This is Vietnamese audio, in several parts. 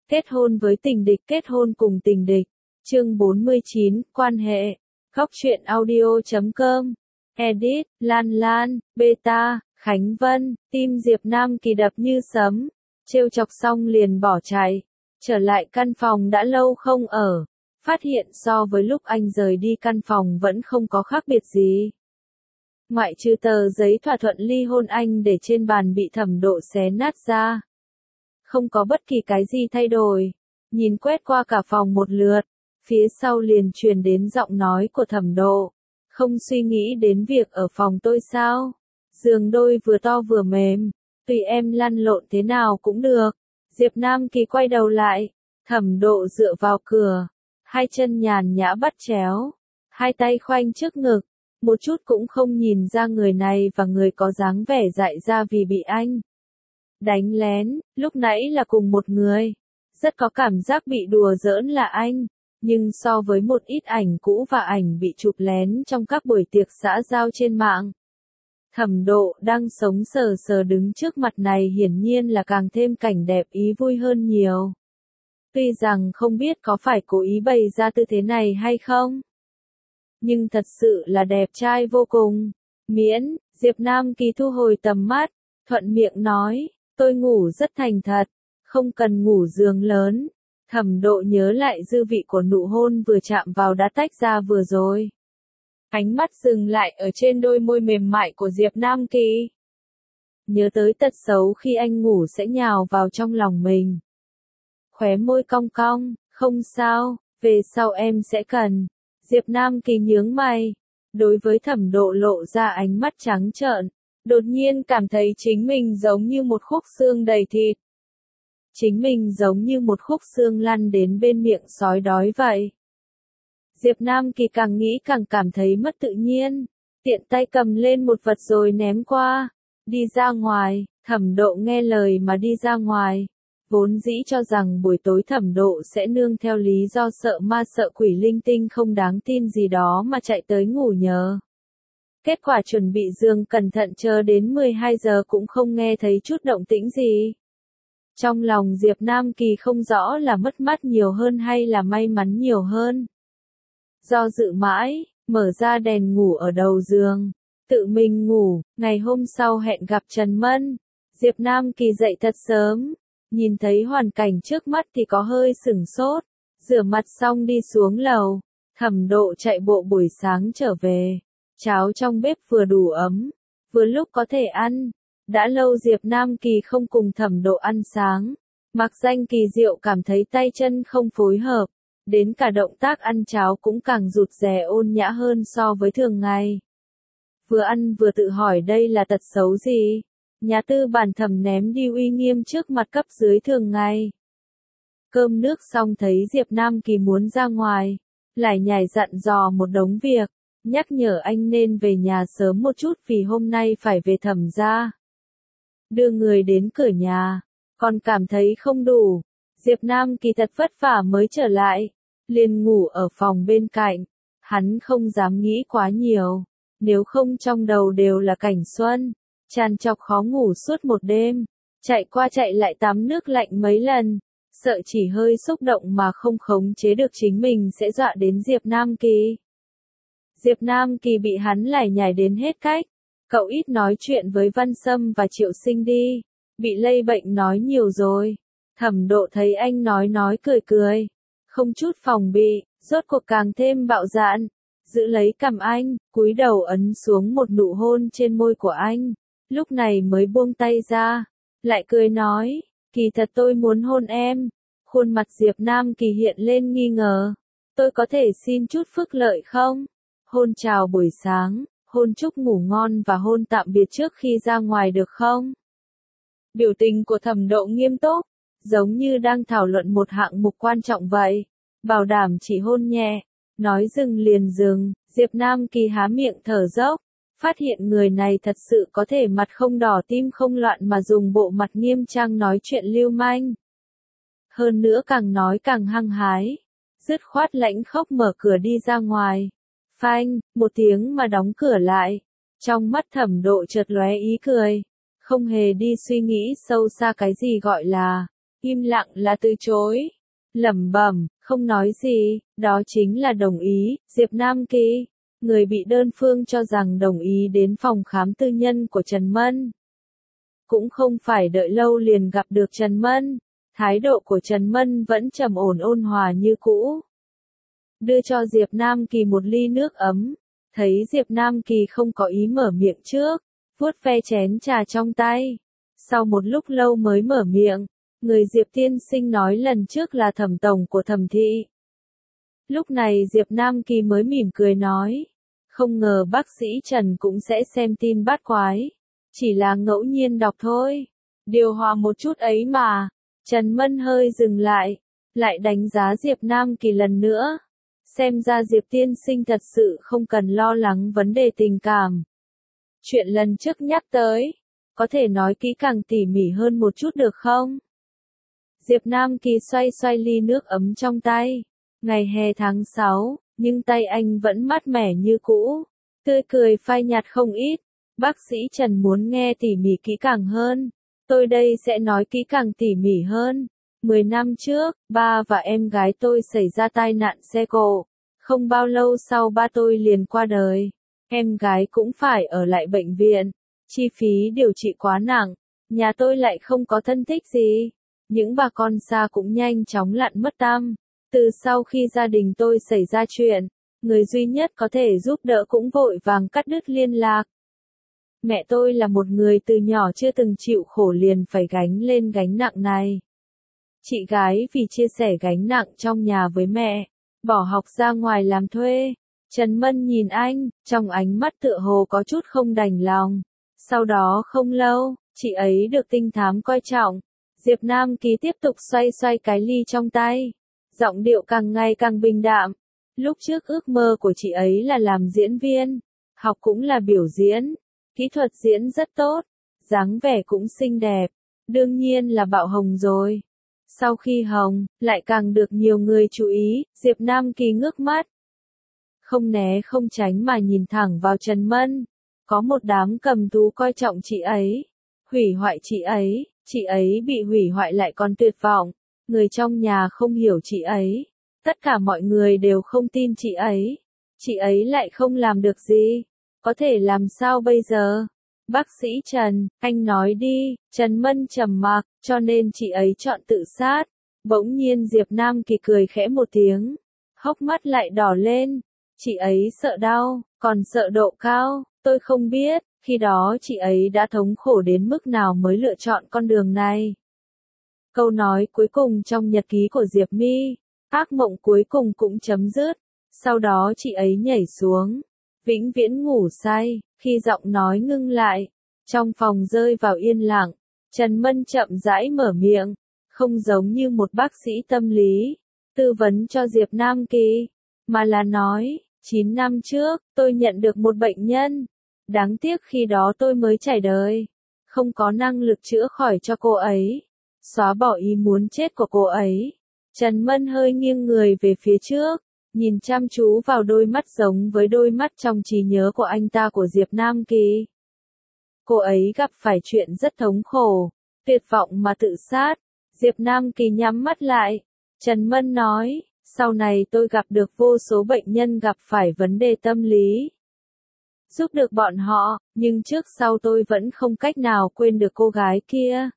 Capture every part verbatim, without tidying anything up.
Kết hôn với tình địch, kết hôn cùng tình địch. Chương bốn mươi chín, quan hệ. Góc truyện audio chấm com. Edit, Lan Lan, Beta, Khánh Vân, tim Diệp Nam Kỳ đập như sấm. Trêu chọc xong liền bỏ chạy. Trở lại căn phòng đã lâu không ở. Phát hiện so với lúc anh rời đi căn phòng vẫn không có khác biệt gì. Ngoại trừ tờ giấy thỏa thuận ly hôn anh để trên bàn bị Thẩm Độ xé nát ra. Không có bất kỳ cái gì thay đổi. Nhìn quét qua cả phòng một lượt, phía sau liền truyền đến giọng nói của Thẩm Độ. Không suy nghĩ đến việc ở phòng tôi sao? Giường đôi vừa to vừa mềm, tùy em lăn lộn thế nào cũng được. Diệp Nam Kỳ quay đầu lại, Thẩm Độ dựa vào cửa, hai chân nhàn nhã bắt chéo, hai tay khoanh trước ngực, một chút cũng không nhìn ra người này và người có dáng vẻ dại ra vì bị anh đánh lén, lúc nãy là cùng một người. Rất có cảm giác bị đùa giỡn là anh, nhưng so với một ít ảnh cũ và ảnh bị chụp lén trong các buổi tiệc xã giao trên mạng, Thẩm Độ đang sống sờ sờ đứng trước mặt này hiển nhiên là càng thêm cảnh đẹp ý vui hơn nhiều. Tuy rằng không biết có phải cố ý bày ra tư thế này hay không, nhưng thật sự là đẹp trai vô cùng. Miễn, Diệp Nam Kỳ thu hồi tầm mắt, thuận miệng nói, tôi ngủ rất thành thật, không cần ngủ giường lớn. Thẩm Độ nhớ lại dư vị của nụ hôn vừa chạm vào đã tách ra vừa rồi. Ánh mắt dừng lại ở trên đôi môi mềm mại của Diệp Nam Kỳ. Nhớ tới tật xấu khi anh ngủ sẽ nhào vào trong lòng mình. Khóe môi cong cong, không sao, về sau em sẽ cần. Diệp Nam Kỳ nhướng mày, đối với Thẩm Độ lộ ra ánh mắt trắng trợn, đột nhiên cảm thấy chính mình giống như một khúc xương đầy thịt. Chính mình giống như một khúc xương lăn đến bên miệng sói đói vậy. Diệp Nam Kỳ càng nghĩ càng cảm thấy mất tự nhiên, tiện tay cầm lên một vật rồi ném qua, đi ra ngoài. Thẩm Độ nghe lời mà đi ra ngoài. Vốn dĩ cho rằng buổi tối Thẩm Độ sẽ nương theo lý do sợ ma sợ quỷ linh tinh không đáng tin gì đó mà chạy tới ngủ nhờ. Kết quả chuẩn bị giường cẩn thận chờ đến mười hai giờ cũng không nghe thấy chút động tĩnh gì. Trong lòng Diệp Nam Kỳ không rõ là mất mát nhiều hơn hay là may mắn nhiều hơn. Do dự mãi, mở ra đèn ngủ ở đầu giường, tự mình ngủ. Ngày hôm sau hẹn gặp Trần Mân. Diệp Nam Kỳ dậy thật sớm, nhìn thấy hoàn cảnh trước mắt thì có hơi sửng sốt, rửa mặt xong đi xuống lầu. Thẩm Độ chạy bộ buổi sáng trở về, cháo trong bếp vừa đủ ấm, vừa lúc có thể ăn. Đã lâu Diệp Nam Kỳ không cùng Thẩm Độ ăn sáng, mặc danh kỳ diệu cảm thấy tay chân không phối hợp, đến cả động tác ăn cháo cũng càng rụt rè ôn nhã hơn so với thường ngày. Vừa ăn vừa tự hỏi đây là tật xấu gì, nhà tư bản Thẩm ném đi uy nghiêm trước mặt cấp dưới thường ngày. Cơm nước xong thấy Diệp Nam Kỳ muốn ra ngoài, lại nhảy dặn dò một đống việc, nhắc nhở anh nên về nhà sớm một chút vì hôm nay phải về Thẩm gia. Đưa người đến cửa nhà, còn cảm thấy không đủ. Diệp Nam Kỳ thật vất vả mới trở lại, liền ngủ ở phòng bên cạnh. Hắn không dám nghĩ quá nhiều, nếu không trong đầu đều là cảnh xuân, tràn trọc khó ngủ suốt một đêm, chạy qua chạy lại tắm nước lạnh mấy lần, sợ chỉ hơi xúc động mà không khống chế được chính mình sẽ dọa đến Diệp Nam Kỳ. Diệp Nam Kỳ bị hắn lải nhải đến hết cách. Cậu ít nói chuyện với Văn Sâm và Triệu Sinh đi, bị lây bệnh nói nhiều rồi. Thẩm Độ thấy anh nói nói cười cười, không chút phòng bị, rốt cuộc càng thêm bạo dạn, giữ lấy cằm anh, cúi đầu ấn xuống một nụ hôn trên môi của anh, lúc này mới buông tay ra, lại cười nói, kỳ thật tôi muốn hôn em. Khuôn mặt Diệp Nam Kỳ hiện lên nghi ngờ, tôi có thể xin chút phúc lợi không? Hôn chào buổi sáng, hôn chúc ngủ ngon và hôn tạm biệt trước khi ra ngoài được không? Biểu tình của Thẩm Độ nghiêm túc, giống như đang thảo luận một hạng mục quan trọng vậy, bảo đảm chỉ hôn nhẹ, nói dừng liền dừng. Diệp Nam Kỳ há miệng thở dốc, phát hiện người này thật sự có thể mặt không đỏ tim không loạn mà dùng bộ mặt nghiêm trang nói chuyện lưu manh. Hơn nữa càng nói càng hăng hái, dứt khoát lãnh khốc mở cửa đi ra ngoài. Phanh, một tiếng mà đóng cửa lại. Trong mắt Thẩm Độ chợt lóe ý cười, không hề đi suy nghĩ sâu xa cái gì gọi là im lặng là từ chối. Lẩm bẩm, không nói gì, đó chính là đồng ý. Diệp Nam Kỳ, người bị đơn phương cho rằng đồng ý đến phòng khám tư nhân của Trần Mân. Cũng không phải đợi lâu liền gặp được Trần Mân, thái độ của Trần Mân vẫn trầm ổn ôn hòa như cũ. Đưa cho Diệp Nam Kỳ một ly nước ấm, thấy Diệp Nam Kỳ không có ý mở miệng trước, vuốt ve chén trà trong tay. Sau một lúc lâu mới mở miệng, người Diệp tiên sinh nói lần trước là Thẩm tổng của Thẩm thị. Lúc này Diệp Nam Kỳ mới mỉm cười nói, không ngờ bác sĩ Trần cũng sẽ xem tin bát quái, chỉ là ngẫu nhiên đọc thôi, điều hòa một chút ấy mà. Trần Mân hơi dừng lại, lại đánh giá Diệp Nam Kỳ lần nữa. Xem ra Diệp tiên sinh thật sự không cần lo lắng vấn đề tình cảm. Chuyện lần trước nhắc tới, có thể nói kỹ càng tỉ mỉ hơn một chút được không? Diệp Nam Kỳ xoay xoay ly nước ấm trong tay. Ngày hè tháng sáu, nhưng tay anh vẫn mát mẻ như cũ. Tươi cười phai nhạt không ít. Bác sĩ Trần muốn nghe tỉ mỉ kỹ càng hơn. Tôi đây sẽ nói kỹ càng tỉ mỉ hơn. Mười năm trước, ba và em gái tôi xảy ra tai nạn xe cộ. Không bao lâu sau ba tôi liền qua đời. Em gái cũng phải ở lại bệnh viện. Chi phí điều trị quá nặng. Nhà tôi lại không có thân thích gì. Những bà con xa cũng nhanh chóng lặn mất tăm. Từ sau khi gia đình tôi xảy ra chuyện, người duy nhất có thể giúp đỡ cũng vội vàng cắt đứt liên lạc. Mẹ tôi là một người từ nhỏ chưa từng chịu khổ liền phải gánh lên gánh nặng này. Chị gái vì chia sẻ gánh nặng trong nhà với mẹ, bỏ học ra ngoài làm thuê. Trần Mân nhìn anh, trong ánh mắt tựa hồ có chút không đành lòng. Sau đó không lâu, chị ấy được tinh thám coi trọng. Diệp Nam Kỳ tiếp tục xoay xoay cái ly trong tay. Giọng điệu càng ngày càng bình đạm. Lúc trước ước mơ của chị ấy là làm diễn viên. Học cũng là biểu diễn. Kỹ thuật diễn rất tốt. Dáng vẻ cũng xinh đẹp. Đương nhiên là bạo hồng rồi. Sau khi hồng, lại càng được nhiều người chú ý. Diệp Nam Kỳ ngước mắt. Không né không tránh mà nhìn thẳng vào Trần Mân. Có một đám cầm thú coi trọng chị ấy. Hủy hoại chị ấy. Chị ấy bị hủy hoại lại còn tuyệt vọng. Người trong nhà không hiểu chị ấy. Tất cả mọi người đều không tin chị ấy. Chị ấy lại không làm được gì. Có thể làm sao bây giờ? Bác sĩ Trần, anh nói đi. Trần Mân trầm mặc, cho nên chị ấy chọn tự sát. Bỗng nhiên Diệp Nam Kỳ cười khẽ một tiếng. Hốc mắt lại đỏ lên. Chị ấy sợ đau, còn sợ độ cao. Tôi không biết, khi đó chị ấy đã thống khổ đến mức nào mới lựa chọn con đường này. Câu nói cuối cùng trong nhật ký của Diệp My, ác mộng cuối cùng cũng chấm dứt. Sau đó chị ấy nhảy xuống, vĩnh viễn ngủ say. Khi giọng nói ngưng lại, trong phòng rơi vào yên lặng. Trần Mân chậm rãi mở miệng, không giống như một bác sĩ tâm lý, tư vấn cho Diệp Nam Kỳ, mà là nói, chín năm trước, tôi nhận được một bệnh nhân. Đáng tiếc khi đó tôi mới trải đời, không có năng lực chữa khỏi cho cô ấy, xóa bỏ ý muốn chết của cô ấy. Trần Mân hơi nghiêng người về phía trước, nhìn chăm chú vào đôi mắt giống với đôi mắt trong trí nhớ của anh ta của Diệp Nam Kỳ. Cô ấy gặp phải chuyện rất thống khổ, tuyệt vọng mà tự sát. Diệp Nam Kỳ nhắm mắt lại. Trần Mân nói, sau này tôi gặp được vô số bệnh nhân gặp phải vấn đề tâm lý. Giúp được bọn họ, nhưng trước sau tôi vẫn không cách nào quên được cô gái kia.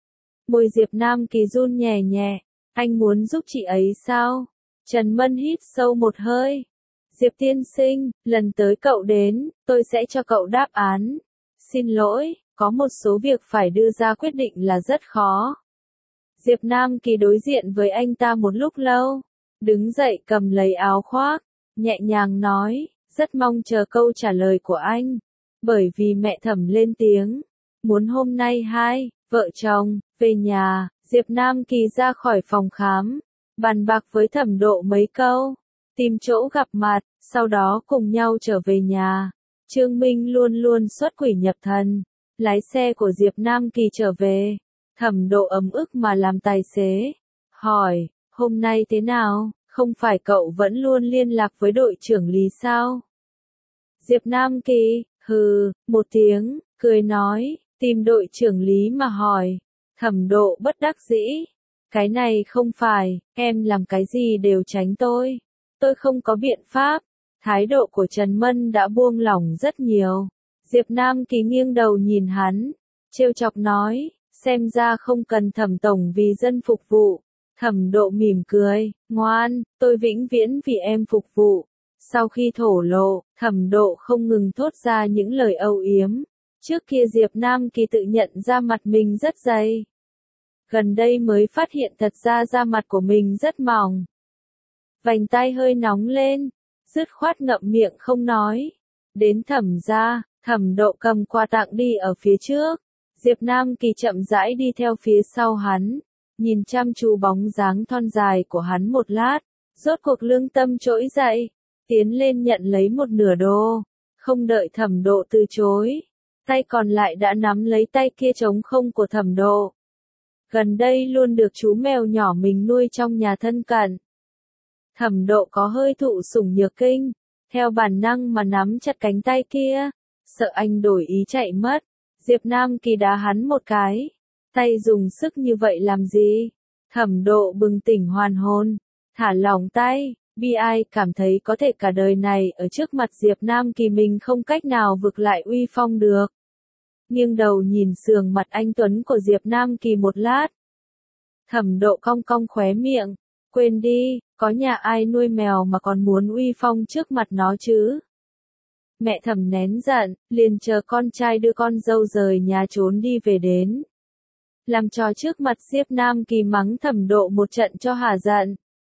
Môi Diệp Nam Kỳ run nhẹ nhẹ, anh muốn giúp chị ấy sao? Trần Mân hít sâu một hơi. Diệp tiên sinh, lần tới cậu đến, tôi sẽ cho cậu đáp án. Xin lỗi, có một số việc phải đưa ra quyết định là rất khó. Diệp Nam Kỳ đối diện với anh ta một lúc lâu, đứng dậy cầm lấy áo khoác, nhẹ nhàng nói, rất mong chờ câu trả lời của anh. Bởi vì mẹ Thẩm lên tiếng, muốn hôm nay hai, vợ chồng, về nhà. Diệp Nam Kỳ ra khỏi phòng khám, bàn bạc với Thẩm Độ mấy câu, tìm chỗ gặp mặt, sau đó cùng nhau trở về nhà. Trương Minh luôn luôn xuất quỷ nhập thần, lái xe của Diệp Nam Kỳ trở về. Thẩm Độ ấm ức mà làm tài xế, hỏi, hôm nay thế nào, không phải cậu vẫn luôn liên lạc với đội trưởng Lý sao? Diệp Nam Kỳ, hừ, một tiếng, cười nói, tìm đội trưởng Lý mà hỏi. Thẩm Độ bất đắc dĩ, Cái này không phải, em làm cái gì đều tránh tôi. Tôi không có biện pháp. Thái độ của Trần Mân đã buông lỏng rất nhiều. Diệp Nam Kỳ nghiêng đầu nhìn hắn, trêu chọc nói, xem ra không cần Thẩm tổng vì dân phục vụ. Thẩm Độ mỉm cười, ngoan, tôi vĩnh viễn vì em phục vụ. Sau khi thổ lộ, Thẩm Độ không ngừng thốt ra những lời âu yếm. Trước kia Diệp Nam Kỳ tự nhận ra mặt mình rất dày. Gần đây mới phát hiện thật ra da mặt của mình rất mỏng. Vành tai hơi nóng lên, dứt khoát ngậm miệng không nói. Đến Thẩm gia, Thẩm Độ cầm quà tặng đi ở phía trước. Diệp Nam Kỳ chậm rãi đi theo phía sau hắn, nhìn chăm chú bóng dáng thon dài của hắn một lát, rốt cuộc lương tâm trỗi dậy, tiến lên nhận lấy một nửa đô, không đợi Thẩm Độ từ chối, tay còn lại đã nắm lấy tay kia trống không của Thẩm Độ. Gần đây luôn được chú mèo nhỏ mình nuôi trong nhà thân cận. Thẩm Độ có hơi thụ sủng nhược kinh, theo bản năng mà nắm chặt cánh tay kia, sợ anh đổi ý chạy mất. Diệp Nam Kỳ đá hắn một cái, tay dùng sức như vậy làm gì? Thẩm Độ bừng tỉnh hoàn hồn, thả lỏng tay, bi ai cảm thấy có thể cả đời này ở trước mặt Diệp Nam Kỳ mình không cách nào vực lại uy phong được. Nghiêng đầu nhìn sườn mặt anh tuấn của Diệp Nam Kỳ một lát. Thẩm Độ cong cong khóe miệng, quên đi, có nhà ai nuôi mèo mà còn muốn uy phong trước mặt nó chứ? Mẹ Thẩm nén giận, liền chờ con trai đưa con dâu rời nhà trốn đi về đến. Làm trò trước mặt Diệp Nam Kỳ mắng Thẩm Độ một trận cho hả giận.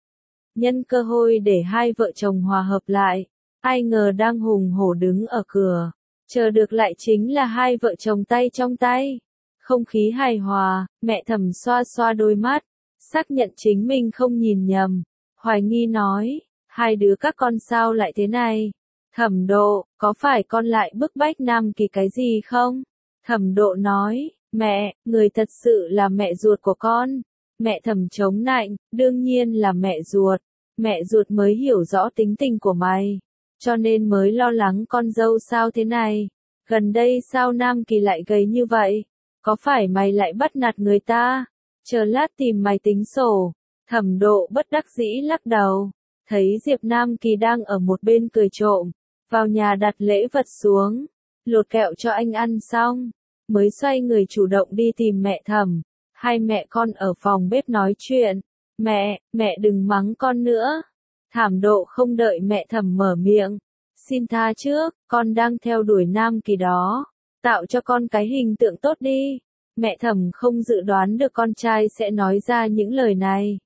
Nhân cơ hội để hai vợ chồng hòa hợp lại, ai ngờ đang hùng hổ đứng ở cửa, chờ được lại chính là hai vợ chồng tay trong tay. Không khí hài hòa, mẹ Thẩm xoa xoa đôi mắt, xác nhận chính mình không nhìn nhầm, hoài nghi nói, hai đứa các con sao lại thế này? Thẩm Độ, có phải con lại bức bách Nam Kỳ cái gì không? Thẩm Độ nói, mẹ, người thật sự là mẹ ruột của con. Mẹ Thẩm chống nạnh, đương nhiên là mẹ ruột. Mẹ ruột mới hiểu rõ tính tình của mày, cho nên mới lo lắng con dâu sao thế này. Gần đây sao Nam Kỳ lại gầy như vậy? Có phải mày lại bắt nạt người ta? Chờ lát tìm mày tính sổ. Thẩm Độ bất đắc dĩ lắc đầu, thấy Diệp Nam Kỳ đang ở một bên cười trộm, vào nhà đặt lễ vật xuống, lột kẹo cho anh ăn xong, mới xoay người chủ động đi tìm mẹ Thẩm. Hai mẹ con ở phòng bếp nói chuyện. Mẹ, mẹ đừng mắng con nữa. Thẩm Độ không đợi mẹ Thẩm mở miệng. Xin tha trước, con đang theo đuổi Nam Kỳ đó. Tạo cho con cái hình tượng tốt đi. Mẹ Thẩm không dự đoán được con trai sẽ nói ra những lời này.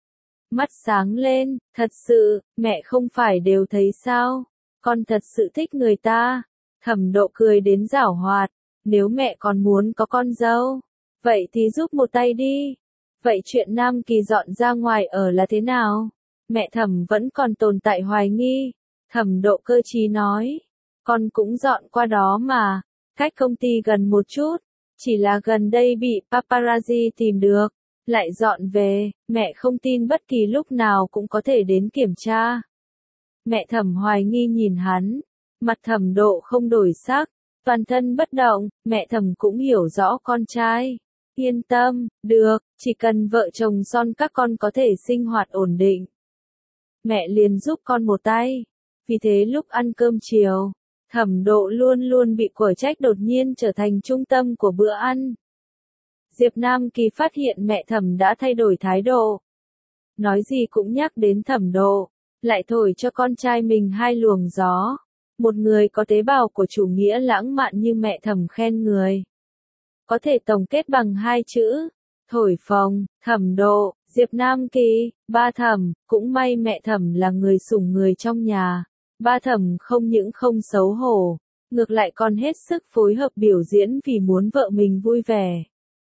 Mắt sáng lên, thật sự, mẹ không phải đều thấy sao? Con thật sự thích người ta. Thẩm Độ cười đến giảo hoạt. Nếu mẹ còn muốn có con dâu, vậy thì giúp một tay đi. Vậy chuyện Nam Kỳ dọn ra ngoài ở là thế nào? Mẹ Thẩm vẫn còn tồn tại hoài nghi. Thẩm Độ cơ trí nói, con cũng dọn qua đó mà, cách công ty gần một chút, chỉ là gần đây bị paparazzi tìm được, lại dọn về, mẹ không tin bất kỳ lúc nào cũng có thể đến kiểm tra. Mẹ Thẩm hoài nghi nhìn hắn, mặt Thẩm Độ không đổi sắc, toàn thân bất động, mẹ Thẩm cũng hiểu rõ con trai. Yên tâm, được, chỉ cần vợ chồng son các con có thể sinh hoạt ổn định. Mẹ liền giúp con một tay. Vì thế lúc ăn cơm chiều, Thẩm Độ luôn luôn bị quở trách đột nhiên trở thành trung tâm của bữa ăn. Diệp Nam Kỳ phát hiện mẹ Thẩm đã thay đổi thái độ. Nói gì cũng nhắc đến Thẩm Độ, lại thổi cho con trai mình hai luồng gió. Một người có tế bào của chủ nghĩa lãng mạn như mẹ Thẩm khen người. Có thể tổng kết bằng hai chữ, thổi phồng. Thẩm Độ, Diệp Nam Kỳ, ba Thẩm, cũng may mẹ Thẩm là người sủng người trong nhà. Ba Thẩm không những không xấu hổ, ngược lại còn hết sức phối hợp biểu diễn vì muốn vợ mình vui vẻ.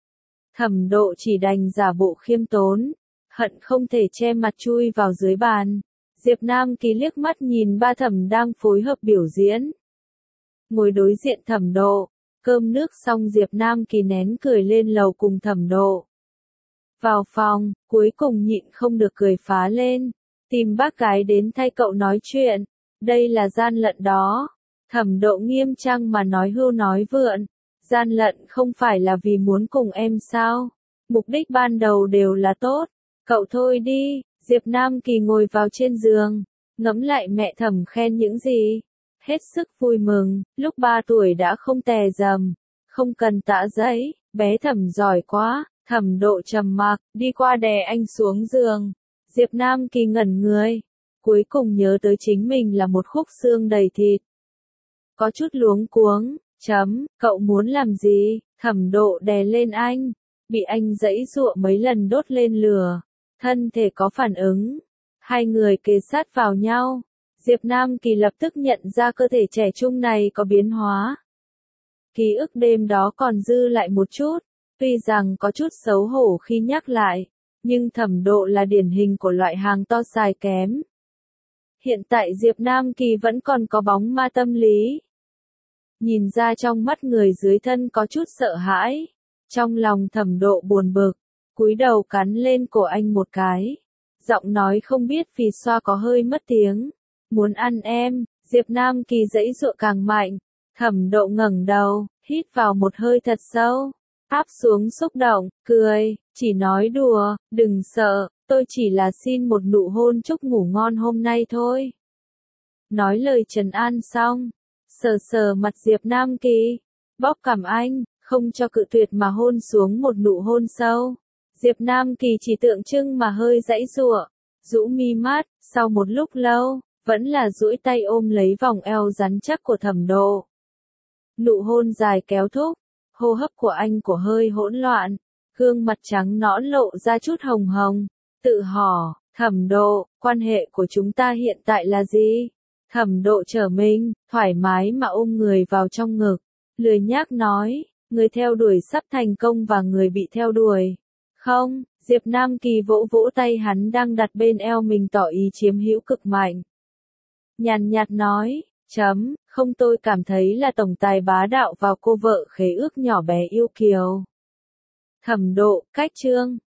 Thẩm Độ chỉ đành giả bộ khiêm tốn, hận không thể che mặt chui vào dưới bàn. Diệp Nam Kỳ liếc mắt nhìn ba Thẩm đang phối hợp biểu diễn. Ngồi đối diện Thẩm Độ, cơm nước xong Diệp Nam Kỳ nén cười lên lầu cùng Thẩm Độ. Vào phòng, cuối cùng nhịn không được cười phá lên, tìm bác gái đến thay cậu nói chuyện, đây là gian lận đó. Thẩm Độ nghiêm trang mà nói hưu nói vượn, gian lận không phải là vì muốn cùng em sao? Mục đích ban đầu đều là tốt. Cậu thôi đi, Diệp Nam Kỳ ngồi vào trên giường, ngẫm lại mẹ Thẩm khen những gì. Hết sức vui mừng, lúc ba tuổi đã không tè rầm, không cần tạ giấy, bé Thẩm giỏi quá. Thẩm Độ trầm mặc, đi qua đè anh xuống giường. Diệp Nam Kỳ ngẩn người, cuối cùng nhớ tới chính mình là một khúc xương đầy thịt. Có chút luống cuống, chấm, cậu muốn làm gì? Thẩm Độ đè lên anh, bị anh giãy giụa mấy lần đốt lên lửa, thân thể có phản ứng. Hai người kề sát vào nhau, Diệp Nam Kỳ lập tức nhận ra cơ thể trẻ trung này có biến hóa. Ký ức đêm đó còn dư lại một chút, tuy rằng có chút xấu hổ khi nhắc lại, nhưng Thẩm Độ là điển hình của loại hàng to xài kém. Hiện tại Diệp Nam Kỳ vẫn còn có bóng ma tâm lý. Nhìn ra trong mắt người dưới thân có chút sợ hãi, trong lòng Thẩm Độ buồn bực, cúi đầu cắn lên cổ anh một cái. Giọng nói không biết vì xoa có hơi mất tiếng. Muốn ăn em, Diệp Nam Kỳ giãy giụa càng mạnh. Thẩm Độ ngẩng đầu, hít vào một hơi thật sâu, áp xuống xúc động, cười, chỉ nói đùa, đừng sợ, tôi chỉ là xin một nụ hôn chúc ngủ ngon hôm nay thôi. Nói lời trấn an xong, sờ sờ mặt Diệp Nam Kỳ, bóp cằm anh, không cho cự tuyệt mà hôn xuống một nụ hôn sâu. Diệp Nam Kỳ chỉ tượng trưng mà hơi giãy giụa, rũ mi mắt, sau một lúc lâu, vẫn là duỗi tay ôm lấy vòng eo rắn chắc của Thẩm Độ. Nụ hôn dài kéo thúc, hô hấp của anh của hơi hỗn loạn, gương mặt trắng nõn lộ ra chút hồng hồng, tự hỏi, Thẩm Độ, quan hệ của chúng ta hiện tại là gì? Thẩm Độ trở mình, thoải mái mà ôm người vào trong ngực, lười nhác nói, người theo đuổi sắp thành công và người bị theo đuổi. Không, Diệp Nam Kỳ vỗ vỗ tay hắn đang đặt bên eo mình tỏ ý chiếm hữu cực mạnh. Nhàn nhạt nói, chấm, không tôi cảm thấy là tổng tài bá đạo vào cô vợ khế ước nhỏ bé yêu kiều. Thẩm Độ, cách chương.